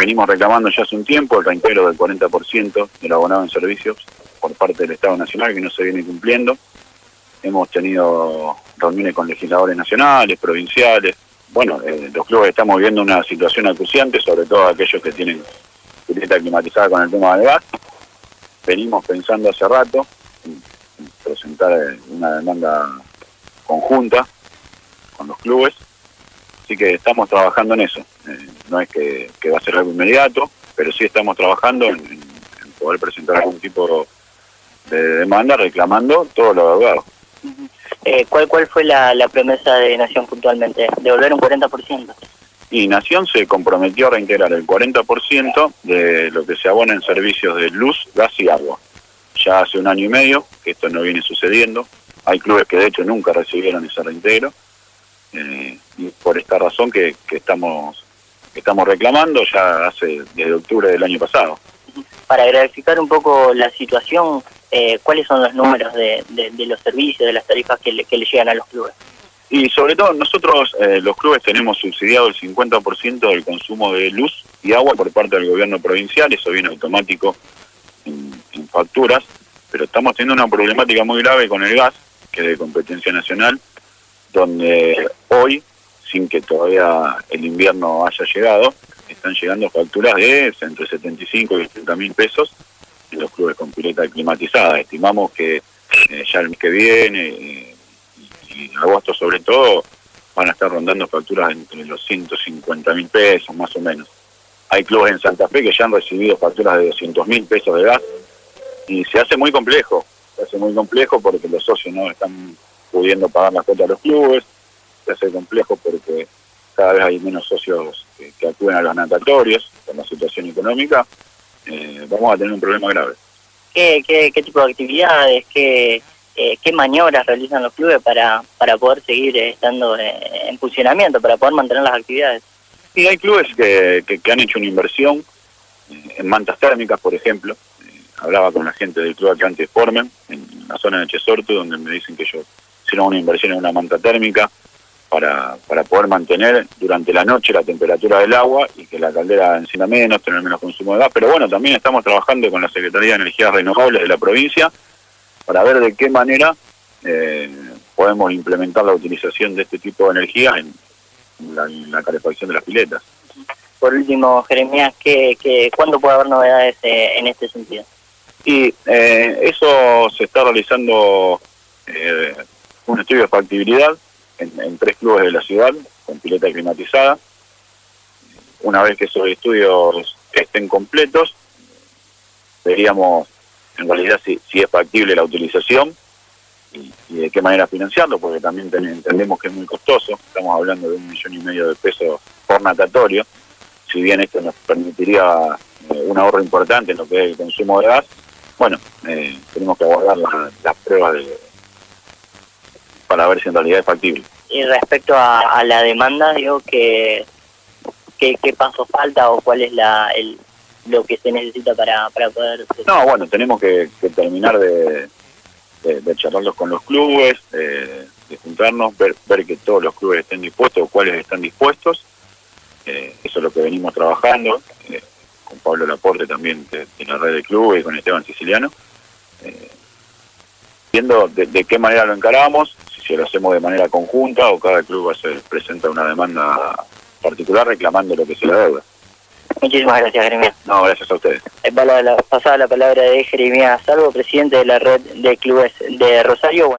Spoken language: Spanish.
venimos reclamando ya hace un tiempo el reintegro del 40% del abonado en servicios por parte del Estado Nacional, que no se viene cumpliendo. Hemos tenido reuniones con legisladores nacionales, provinciales. Bueno, los clubes estamos viviendo una situación acuciante, sobre todo aquellos que tienen pileta climatizada con el tema del gas. Venimos pensando hace rato en presentar una demanda conjunta con los clubes, así que estamos trabajando en eso. No es que va a ser algo inmediato, pero sí estamos trabajando en poder presentar algún tipo de demanda reclamando todo lo deudado. ¿Cuál fue la promesa de Nación puntualmente? ¿Devolver un 40%? Y Nación se comprometió a reintegrar el 40% de lo que se abona en servicios de luz, gas y agua. Ya hace 1 año y medio que esto no viene sucediendo. Hay clubes que de hecho nunca recibieron ese reintegro. Y por esta razón que estamos reclamando ya desde octubre del año pasado. Para graficar un poco la situación, ¿cuáles son los números de los servicios, de las tarifas que le llegan a los clubes? Y sobre todo nosotros, los clubes, tenemos subsidiado el 50% del consumo de luz y agua por parte del gobierno provincial. Eso viene automático en facturas, pero estamos teniendo una problemática muy grave con el gas, que es de competencia nacional, donde hoy, sin que todavía el invierno haya llegado, están llegando facturas de entre 75 y 80 mil pesos en los clubes con pileta climatizada. Estimamos que ya el mes que viene y agosto sobre todo van a estar rondando facturas entre los 150 mil pesos más o menos. Hay clubes en Santa Fe que ya han recibido facturas de 200 mil pesos de gas y se hace muy complejo porque los socios no están pudiendo pagar las cuotas de los clubes, se hace complejo porque cada vez hay menos socios que acuden a los natatorios con la situación económica. Vamos a tener un problema grave. ¿Qué tipo de actividades, qué maniobras realizan los clubes para poder seguir estando en funcionamiento, para poder mantener las actividades? Y hay clubes que han hecho una inversión en mantas térmicas, por ejemplo. Hablaba con la gente del club Atlante Formen, en la zona de Chesortu, donde me dicen que ellos hicieron una inversión en una manta térmica para poder mantener durante la noche la temperatura del agua y que la caldera encienda menos, tener menos consumo de gas. Pero bueno, también estamos trabajando con la Secretaría de Energías Renovables de la provincia para ver de qué manera podemos implementar la utilización de este tipo de energía en la calefacción de las piletas. Por último, Jeremías, ¿cuándo puede haber novedades en este sentido? Y eso se está realizando un estudio de factibilidad en 3 clubes de la ciudad con pileta climatizada. Una vez que esos estudios estén completos, veríamos en realidad si es factible la utilización y de qué manera financiarlo, porque también entendemos que es muy costoso. Estamos hablando de 1,5 millones de pesos por natatorio. Si bien esto nos permitiría un ahorro importante en lo que es el consumo de gas, bueno, tenemos que abordar las pruebas para ver si en realidad es factible. Y respecto a la demanda, digo, ¿qué paso falta o cuál es lo que se necesita para poder...? No, bueno, tenemos que terminar de charlarlos con los clubes, de juntarnos, ver que todos los clubes estén dispuestos o cuáles están dispuestos. Eso es lo que venimos trabajando, con Pablo Laporte también de la red de clubes y con Esteban Siciliano, viendo de qué manera lo encaramos, si lo hacemos de manera conjunta o cada club presenta una demanda particular reclamando lo que se le deuda. Muchísimas gracias, Jeremías. No, gracias a ustedes. Pasada la palabra de Jeremías Salvo, presidente de la red de clubes de Rosario.